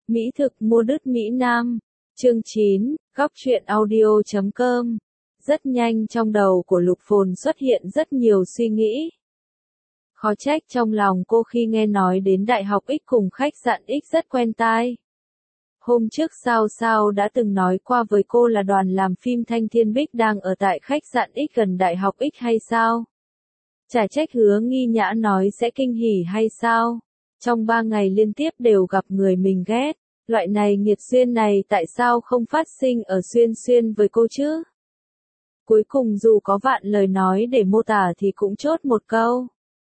Mỹ thực mua đứt Mỹ Nam. Chương 9, góc truyện audio.com. Rất nhanh trong đầu của Lục Phồn xuất hiện rất nhiều suy nghĩ. Khó trách trong lòng cô khi nghe nói đến Đại học X cùng khách sạn X rất quen tai. Hôm trước Sao đã từng nói qua với cô là đoàn làm phim Thanh Thiên Bích đang ở tại khách sạn X gần Đại học X hay sao? Chả trách Hứa Nghi Nhã nói sẽ kinh hỉ hay sao? Trong 3 ngày liên tiếp đều gặp người mình ghét, loại này nghiệt duyên này tại sao không phát sinh ở Xuyên với cô chứ? Cuối cùng dù có vạn lời nói để mô tả thì cũng chốt một câu.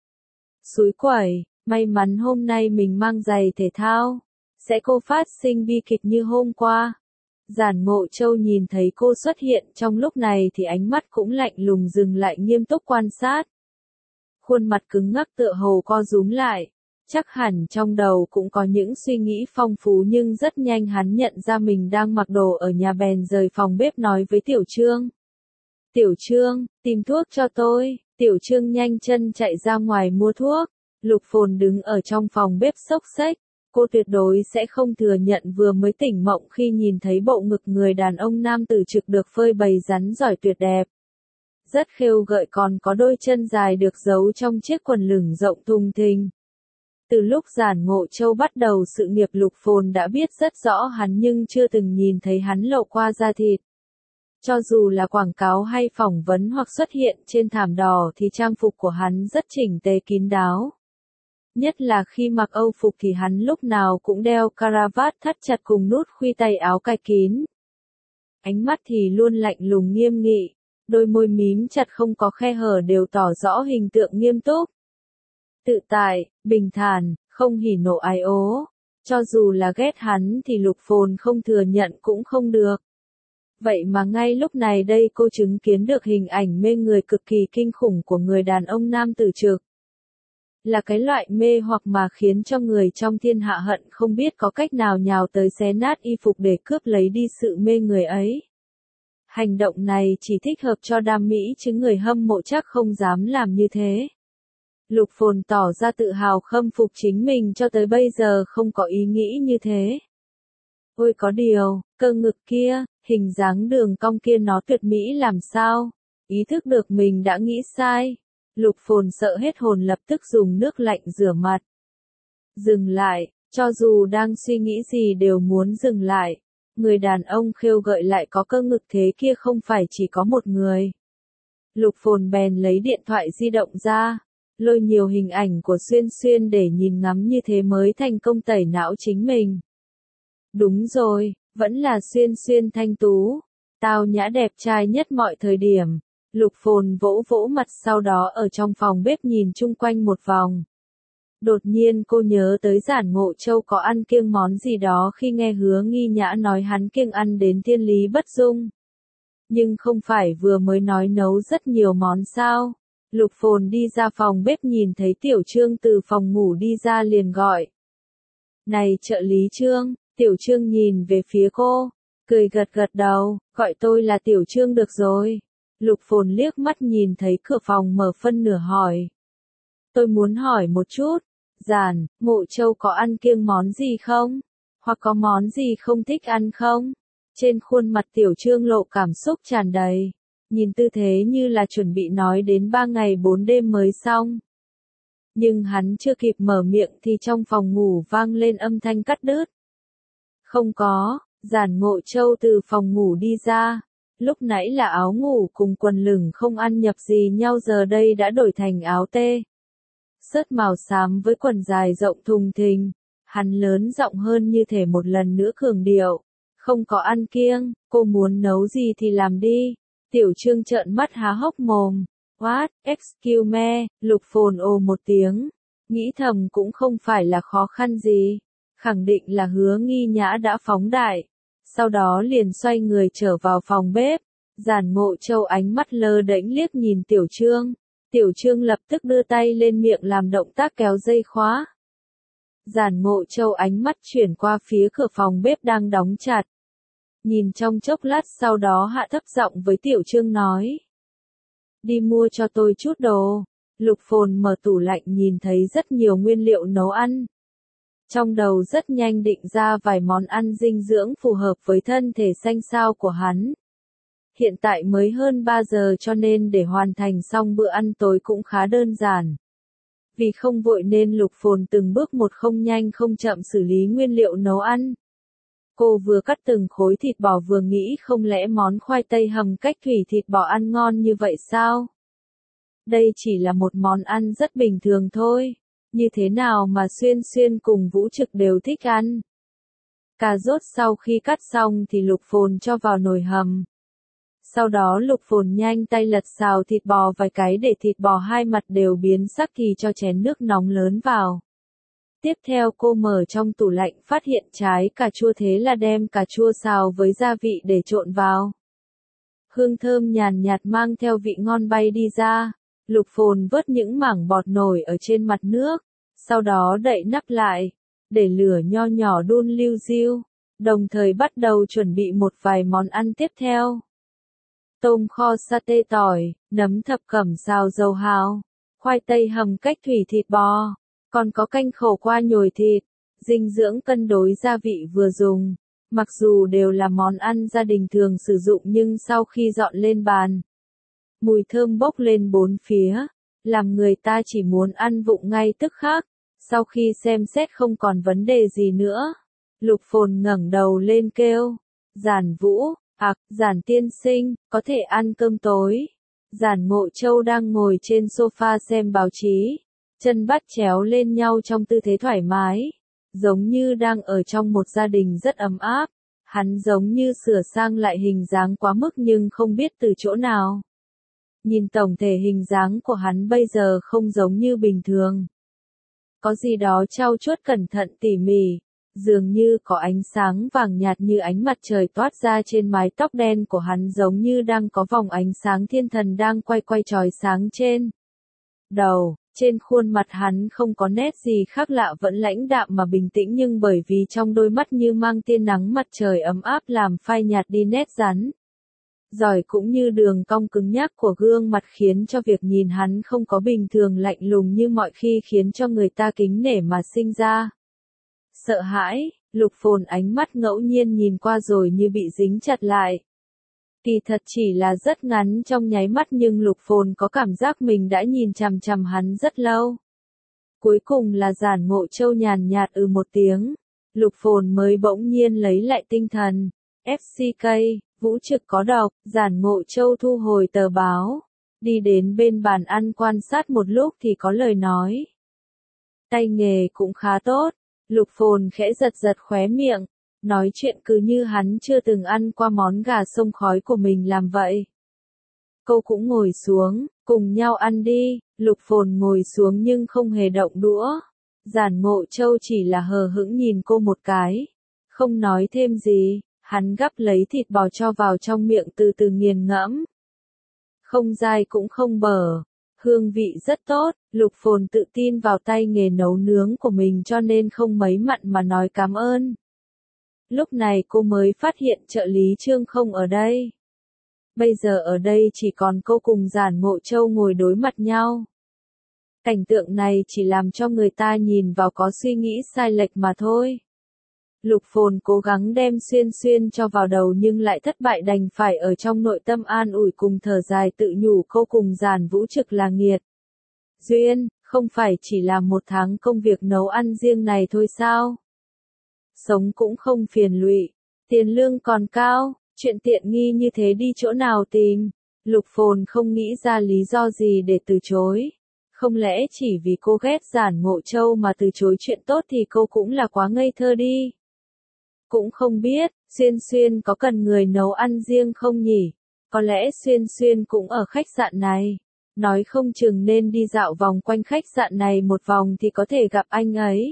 Xúi quẩy, may mắn hôm nay mình mang giày thể thao, sẽ cô phát sinh bi kịch như hôm qua. Giản Ngộ Châu nhìn thấy cô xuất hiện trong lúc này thì ánh mắt cũng lạnh lùng dừng lại nghiêm túc quan sát. Khuôn mặt cứng ngắc tựa hồ co rúm lại, chắc hẳn trong đầu cũng có những suy nghĩ phong phú nhưng rất nhanh hắn nhận ra mình đang mặc đồ ở nhà bèn rời phòng bếp nói với Tiểu Trương. Tiểu Trương, tìm thuốc cho tôi. Tiểu Trương nhanh chân chạy ra ngoài mua thuốc. Lục Phồn đứng ở trong phòng bếp xốc xếch. Cô tuyệt đối sẽ không thừa nhận vừa mới tỉnh mộng khi nhìn thấy bộ ngực người đàn ông nam tử trực được phơi bày rắn giỏi tuyệt đẹp. Rất khêu gợi còn có đôi chân dài được giấu trong chiếc quần lửng rộng thùng thình. Từ lúc Giản Ngộ Châu bắt đầu sự nghiệp Lục Phồn đã biết rất rõ hắn nhưng chưa từng nhìn thấy hắn lộ qua da thịt. Cho dù là quảng cáo hay phỏng vấn hoặc xuất hiện trên thảm đỏ thì trang phục của hắn rất chỉnh tề kín đáo. Nhất là khi mặc Âu phục thì hắn lúc nào cũng đeo caravat thắt chặt cùng nút khuy tay áo cài kín. Ánh mắt thì luôn lạnh lùng nghiêm nghị, đôi môi mím chặt không có khe hở đều tỏ rõ hình tượng nghiêm túc. Tự tại, bình thản, không hỉ nộ ái ố. Cho dù là ghét hắn thì Lục Phồn không thừa nhận cũng không được. Vậy mà ngay lúc này đây cô chứng kiến được hình ảnh mê người cực kỳ kinh khủng của người đàn ông nam tử trực. Là cái loại mê hoặc mà khiến cho người trong thiên hạ hận không biết có cách nào nhào tới xé nát y phục để cướp lấy đi sự mê người ấy. Hành động này chỉ thích hợp cho đam mỹ chứ người hâm mộ chắc không dám làm như thế. Lục Phồn tỏ ra tự hào khâm phục chính mình cho tới bây giờ không có ý nghĩ như thế. Ôi có điều, cơ ngực kia, hình dáng đường cong kia nó tuyệt mỹ làm sao? Ý thức được mình đã nghĩ sai. Lục Phồn sợ hết hồn lập tức dùng nước lạnh rửa mặt. Dừng lại, cho dù đang suy nghĩ gì đều muốn dừng lại. Người đàn ông khêu gợi lại có cơ ngực thế kia không phải chỉ có một người. Lục Phồn bèn lấy điện thoại di động ra, lôi nhiều hình ảnh của Xuyên để nhìn ngắm như thế mới thành công tẩy não chính mình. Đúng rồi, vẫn là Xuyên thanh tú, tao nhã đẹp trai nhất mọi thời điểm. Lục Phồn vỗ mặt sau đó ở trong phòng bếp nhìn chung quanh một vòng. Đột nhiên cô nhớ tới Giản Ngộ Châu có ăn kiêng món gì đó khi nghe Hứa Nghi Nhã nói hắn kiêng ăn đến thiên lý bất dung. Nhưng không phải vừa mới nói nấu rất nhiều món sao? Lục Phồn đi ra phòng bếp nhìn thấy Tiểu Trương từ phòng ngủ đi ra liền gọi. Này trợ lý Trương, Tiểu Trương nhìn về phía cô, cười gật đầu, gọi tôi là Tiểu Trương được rồi. Lục Phồn liếc mắt nhìn thấy cửa phòng mở phân nửa hỏi. Tôi muốn hỏi một chút, Giản Ngộ Châu có ăn kiêng món gì không? Hoặc có món gì không thích ăn không? Trên khuôn mặt Tiểu Trương lộ cảm xúc tràn đầy, nhìn tư thế như là chuẩn bị nói đến 3 ngày 4 đêm mới xong. Nhưng hắn chưa kịp mở miệng thì trong phòng ngủ vang lên âm thanh cắt đứt. Không có, Giản Ngộ Châu từ phòng ngủ đi ra. Lúc nãy là áo ngủ cùng quần lửng không ăn nhập gì nhau giờ đây đã đổi thành áo tê. Sớt màu xám với quần dài rộng thùng thình. Hắn lớn giọng hơn như thể một lần nữa cường điệu. Không có ăn kiêng, cô muốn nấu gì thì làm đi. Tiểu Trương trợn mắt há hốc mồm. What, excuse me, Lục Phồn ồ một tiếng. Nghĩ thầm cũng không phải là khó khăn gì. Khẳng định là Hứa Nghi Nhã đã phóng đại. Sau đó liền xoay người trở vào phòng bếp. Giản Ngộ Châu ánh mắt lơ đễnh liếc nhìn Tiểu Trương. Tiểu Trương lập tức đưa tay lên miệng làm động tác kéo dây khóa. Giản Ngộ Châu ánh mắt chuyển qua phía cửa phòng bếp đang đóng chặt. Nhìn trong chốc lát sau đó hạ thấp giọng với Tiểu Trương nói. Đi mua cho tôi chút đồ. Lục Phồn mở tủ lạnh nhìn thấy rất nhiều nguyên liệu nấu ăn. Trong đầu rất nhanh định ra vài món ăn dinh dưỡng phù hợp với thân thể xanh xao của hắn. Hiện tại mới hơn 3 giờ cho nên để hoàn thành xong bữa ăn tối cũng khá đơn giản. Vì không vội nên Lục Phồn từng bước một không nhanh không chậm xử lý nguyên liệu nấu ăn. Cô vừa cắt từng khối thịt bò vừa nghĩ không lẽ món khoai tây hầm cách thủy thịt bò ăn ngon như vậy sao? Đây chỉ là một món ăn rất bình thường thôi. Như thế nào mà Xuyên Xuyên cùng Vũ Trực đều thích ăn? Cà rốt sau khi cắt xong thì Lục Phồn cho vào nồi hầm. Sau đó Lục Phồn nhanh tay lật xào thịt bò vài cái để thịt bò hai mặt đều biến sắc thì cho chén nước nóng lớn vào. Tiếp theo cô mở trong tủ lạnh phát hiện trái cà chua thế là đem cà chua xào với gia vị để trộn vào. Hương thơm nhàn nhạt mang theo vị ngon bay đi ra. Lục Phồn vớt những mảng bọt nổi ở trên mặt nước, sau đó đậy nắp lại, để lửa nho nhỏ đun liu riu, đồng thời bắt đầu chuẩn bị một vài món ăn tiếp theo. Tôm kho sa tê tỏi, nấm thập cẩm xào dầu hào, khoai tây hầm cách thủy thịt bò, còn có canh khổ qua nhồi thịt, dinh dưỡng cân đối gia vị vừa dùng. Mặc dù đều là món ăn gia đình thường sử dụng nhưng sau khi dọn lên bàn, mùi thơm bốc lên bốn phía, làm người ta chỉ muốn ăn vụng ngay tức khắc. Sau khi xem xét không còn vấn đề gì nữa, Lục Phồn ngẩng đầu lên kêu, Giản Vũ, Giản tiên sinh, có thể ăn cơm tối. Giản Ngộ Châu đang ngồi trên sofa xem báo chí, chân bắt chéo lên nhau trong tư thế thoải mái, giống như đang ở trong một gia đình rất ấm áp. Hắn giống như sửa sang lại hình dáng quá mức nhưng không biết từ chỗ nào. Nhìn tổng thể hình dáng của hắn bây giờ không giống như bình thường. Có gì đó trau chuốt cẩn thận tỉ mỉ, dường như có ánh sáng vàng nhạt như ánh mặt trời toát ra trên mái tóc đen của hắn giống như đang có vòng ánh sáng thiên thần đang quay quay chói sáng trên đầu. Trên khuôn mặt hắn không có nét gì khác lạ vẫn lãnh đạm mà bình tĩnh nhưng bởi vì trong đôi mắt như mang tia nắng mặt trời ấm áp làm phai nhạt đi nét rắn giỏi cũng như đường cong cứng nhắc của gương mặt khiến cho việc nhìn hắn không có bình thường lạnh lùng như mọi khi khiến cho người ta kính nể mà sinh ra sợ hãi. Lục Phồn ánh mắt ngẫu nhiên nhìn qua rồi như bị dính chặt lại. Kỳ thật chỉ là rất ngắn trong nháy mắt nhưng Lục Phồn có cảm giác mình đã nhìn chằm chằm hắn rất lâu. Cuối cùng là Giản Ngộ Châu nhàn nhạt một tiếng. Lục Phồn mới bỗng nhiên lấy lại tinh thần. FCK, Vũ Trực có đọc, Giản Ngộ Châu thu hồi tờ báo. Đi đến bên bàn ăn quan sát một lúc thì có lời nói. Tay nghề cũng khá tốt. Lục Phồn khẽ giật giật khóe miệng. Nói chuyện cứ như hắn chưa từng ăn qua món gà sông khói của mình làm vậy. Cô cũng ngồi xuống, cùng nhau ăn đi. Lục Phồn ngồi xuống nhưng không hề động đũa. Giản Ngộ Châu chỉ là hờ hững nhìn cô một cái. Không nói thêm gì, hắn gắp lấy thịt bò cho vào trong miệng từ từ nghiền ngẫm. Không dai cũng không bở. Hương vị rất tốt, Lục Phồn tự tin vào tay nghề nấu nướng của mình cho nên không mấy mặn mà nói cảm ơn. Lúc này cô mới phát hiện trợ lý Trương không ở đây. Bây giờ ở đây chỉ còn cô cùng Giản Ngộ Châu ngồi đối mặt nhau. Cảnh tượng này chỉ làm cho người ta nhìn vào có suy nghĩ sai lệch mà thôi. Lục Phồn cố gắng đem Xuyên Xuyên cho vào đầu nhưng lại thất bại đành phải ở trong nội tâm an ủi cùng thở dài tự nhủ cô cùng Giản Vũ Trực là nghiệt. Duyên, không phải chỉ là 1 tháng công việc nấu ăn riêng này thôi sao? Sống cũng không phiền lụy, tiền lương còn cao, chuyện tiện nghi như thế đi chỗ nào tìm? Lục Phồn không nghĩ ra lý do gì để từ chối. Không lẽ chỉ vì cô ghét Giản Ngộ Châu mà từ chối chuyện tốt thì cô cũng là quá ngây thơ đi. Cũng không biết, Xuyên Xuyên có cần người nấu ăn riêng không nhỉ? Có lẽ Xuyên Xuyên cũng ở khách sạn này. Nói không chừng nên đi dạo vòng quanh khách sạn này một vòng thì có thể gặp anh ấy.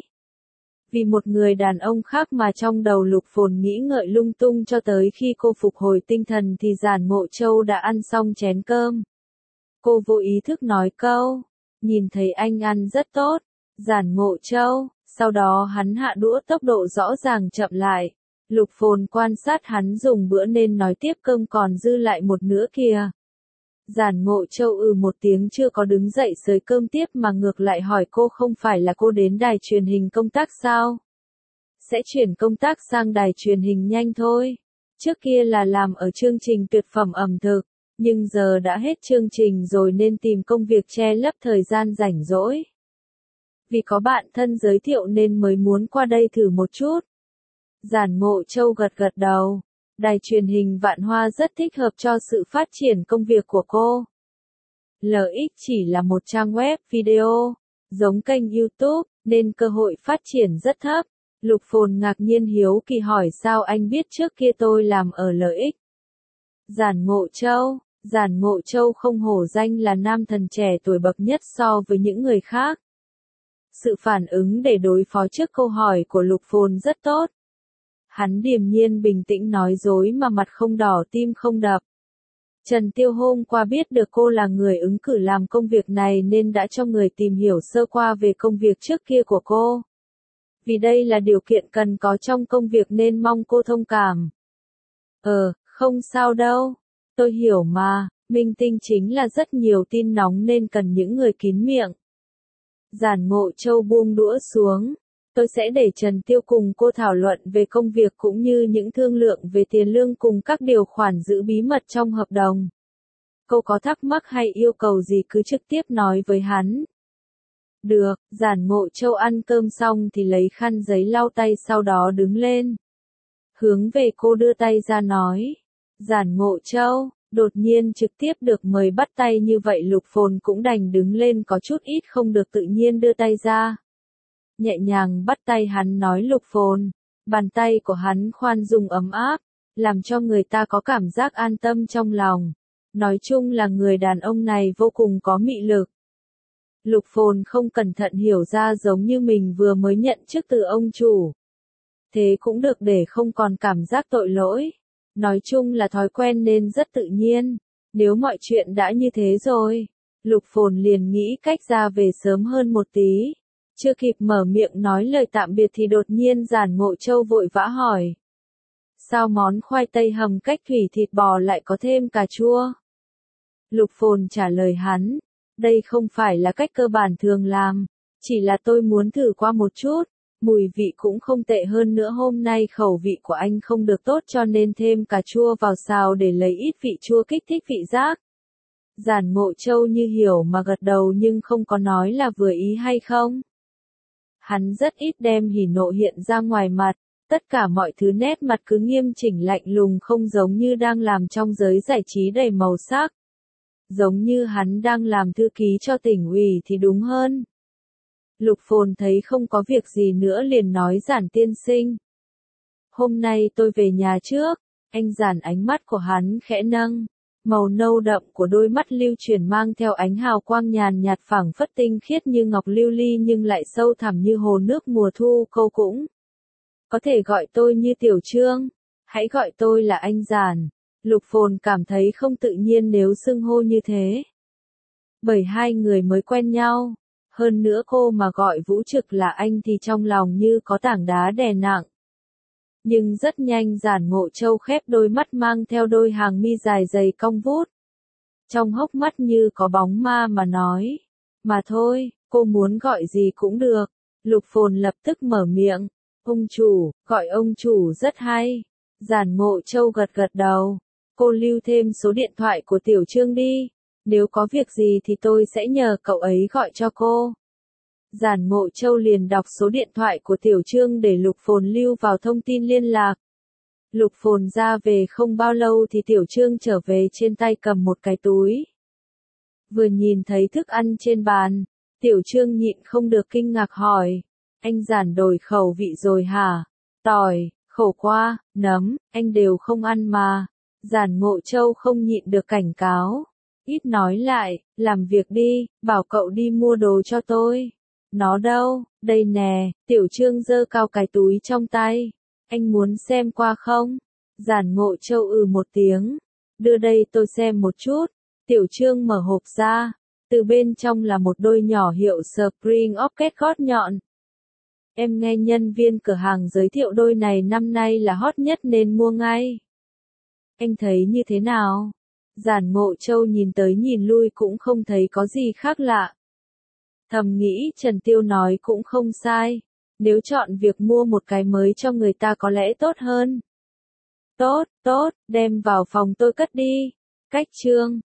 Vì một người đàn ông khác mà trong đầu Lục Phồn nghĩ ngợi lung tung cho tới khi cô phục hồi tinh thần thì Giản Ngộ Châu đã ăn xong chén cơm. Cô vô ý thức nói câu, nhìn thấy anh ăn rất tốt, Giản Ngộ Châu, sau đó hắn hạ đũa tốc độ rõ ràng chậm lại. Lục Phồn quan sát hắn dùng bữa nên nói tiếp cơm còn dư lại một nửa kìa. Giản Ngộ Châu một tiếng chưa có đứng dậy xới cơm tiếp mà ngược lại hỏi cô không phải là cô đến đài truyền hình công tác sao? sẽ chuyển công tác sang đài truyền hình nhanh thôi. Trước kia là làm ở chương trình tuyệt phẩm ẩm thực, nhưng giờ đã hết chương trình rồi nên tìm công việc che lấp thời gian rảnh rỗi. Vì có bạn thân giới thiệu nên mới muốn qua đây thử một chút. Giản Ngộ Châu gật gật đầu. Đài truyền hình Vạn Hoa rất thích hợp cho sự phát triển công việc của cô. LX chỉ là một trang web video, giống kênh YouTube, nên cơ hội phát triển rất thấp. Lục Phồn ngạc nhiên hiếu kỳ hỏi sao anh biết trước kia tôi làm ở LX. Giản Ngộ Châu không hổ danh là nam thần trẻ tuổi bậc nhất so với những người khác. Sự phản ứng để đối phó trước câu hỏi của Lục Phồn rất tốt. Hắn điềm nhiên bình tĩnh nói dối mà mặt không đỏ tim không đập. Trần Tiêu hôm qua biết được cô là người ứng cử làm công việc này nên đã cho người tìm hiểu sơ qua về công việc trước kia của cô. Vì đây là điều kiện cần có trong công việc nên mong cô thông cảm. Không sao đâu. Tôi hiểu mà, minh tinh chính là rất nhiều tin nóng nên cần những người kín miệng. Giản Ngộ Châu buông đũa xuống. Tôi sẽ để Trần Tiêu cùng cô thảo luận về công việc cũng như những thương lượng về tiền lương cùng các điều khoản giữ bí mật trong hợp đồng. Cô có thắc mắc hay yêu cầu gì cứ trực tiếp nói với hắn. Được, Giản Ngộ Châu ăn cơm xong thì lấy khăn giấy lau tay sau đó đứng lên. Hướng về cô đưa tay ra nói. Giản Ngộ Châu, đột nhiên trực tiếp được mời bắt tay như vậy Lục Phồn cũng đành đứng lên có chút ít không được tự nhiên đưa tay ra. Nhẹ nhàng bắt tay hắn nói Lục Phồn, bàn tay của hắn khoan dung ấm áp, làm cho người ta có cảm giác an tâm trong lòng. Nói chung là người đàn ông này vô cùng có mị lực. Lục Phồn không cẩn thận hiểu ra giống như mình vừa mới nhận chức từ ông chủ. Thế cũng được để không còn cảm giác tội lỗi. Nói chung là thói quen nên rất tự nhiên. Nếu mọi chuyện đã như thế rồi, Lục Phồn liền nghĩ cách ra về sớm hơn một tí. Chưa kịp mở miệng nói lời tạm biệt thì đột nhiên Giản Ngộ Châu vội vã hỏi. Sao món khoai tây hầm cách thủy thịt bò lại có thêm cà chua? Lục Phồn trả lời hắn. Đây không phải là cách cơ bản thường làm. Chỉ là tôi muốn thử qua một chút. Mùi vị cũng không tệ hơn nữa hôm nay khẩu vị của anh không được tốt cho nên thêm cà chua vào xào để lấy ít vị chua kích thích vị giác. Giản Ngộ Châu như hiểu mà gật đầu nhưng không có nói là vừa ý hay không. Hắn rất ít đem hỉ nộ hiện ra ngoài mặt, tất cả mọi thứ nét mặt cứ nghiêm chỉnh lạnh lùng không giống như đang làm trong giới giải trí đầy màu sắc. Giống như hắn đang làm thư ký cho tỉnh ủy thì đúng hơn. Lục Phồn thấy không có việc gì nữa liền nói Giản tiên sinh. Hôm nay tôi về nhà trước, anh Giản ánh mắt của hắn khẽ nâng. Màu nâu đậm của đôi mắt lưu chuyển mang theo ánh hào quang nhàn nhạt phảng phất tinh khiết như ngọc lưu ly nhưng lại sâu thẳm như hồ nước mùa thu câu cũng. Có thể gọi tôi như Tiểu Trương, hãy gọi tôi là anh Giản. Lục Phồn cảm thấy không tự nhiên nếu xưng hô như thế. Bởi hai người mới quen nhau, hơn nữa cô mà gọi Vũ Trực là anh thì trong lòng như có tảng đá đè nặng. Nhưng rất nhanh Giản Ngộ Châu khép đôi mắt mang theo đôi hàng mi dài dày cong vút. Trong hốc mắt như có bóng ma mà nói. Mà thôi, cô muốn gọi gì cũng được. Lục Phồn lập tức mở miệng. Ông chủ, gọi ông chủ rất hay. Giản Ngộ Châu gật gật đầu. Cô lưu thêm số điện thoại của Tiểu Trương đi. Nếu có việc gì thì tôi sẽ nhờ cậu ấy gọi cho cô. Giản Ngộ Châu liền đọc số điện thoại của Tiểu Trương để Lục Phồn lưu vào thông tin liên lạc. Lục Phồn ra về không bao lâu thì Tiểu Trương trở về trên tay cầm một cái túi. Vừa nhìn thấy thức ăn trên bàn, Tiểu Trương nhịn không được kinh ngạc hỏi. Anh Giản đổi khẩu vị rồi hả? Tỏi, khổ qua, nấm, anh đều không ăn mà. Giản Ngộ Châu không nhịn được cảnh cáo. Ít nói lại, làm việc đi, bảo cậu đi mua đồ cho tôi. Nó đâu, đây nè, Tiểu Trương giơ cao cái túi trong tay. Anh muốn xem qua không? Giản Ngộ Châu một tiếng. Đưa đây tôi xem một chút. Tiểu Trương mở hộp ra. Từ bên trong là một đôi nhỏ hiệu Spring Orchid gót nhọn. Em nghe nhân viên cửa hàng giới thiệu đôi này năm nay là hot nhất nên mua ngay. Anh thấy như thế nào? Giản Ngộ Châu nhìn tới nhìn lui cũng không thấy có gì khác lạ. Thầm nghĩ Trần Tiêu nói cũng không sai. Nếu chọn việc mua một cái mới cho người ta có lẽ tốt hơn. Tốt, tốt, đem vào phòng tôi cất đi. Cách chương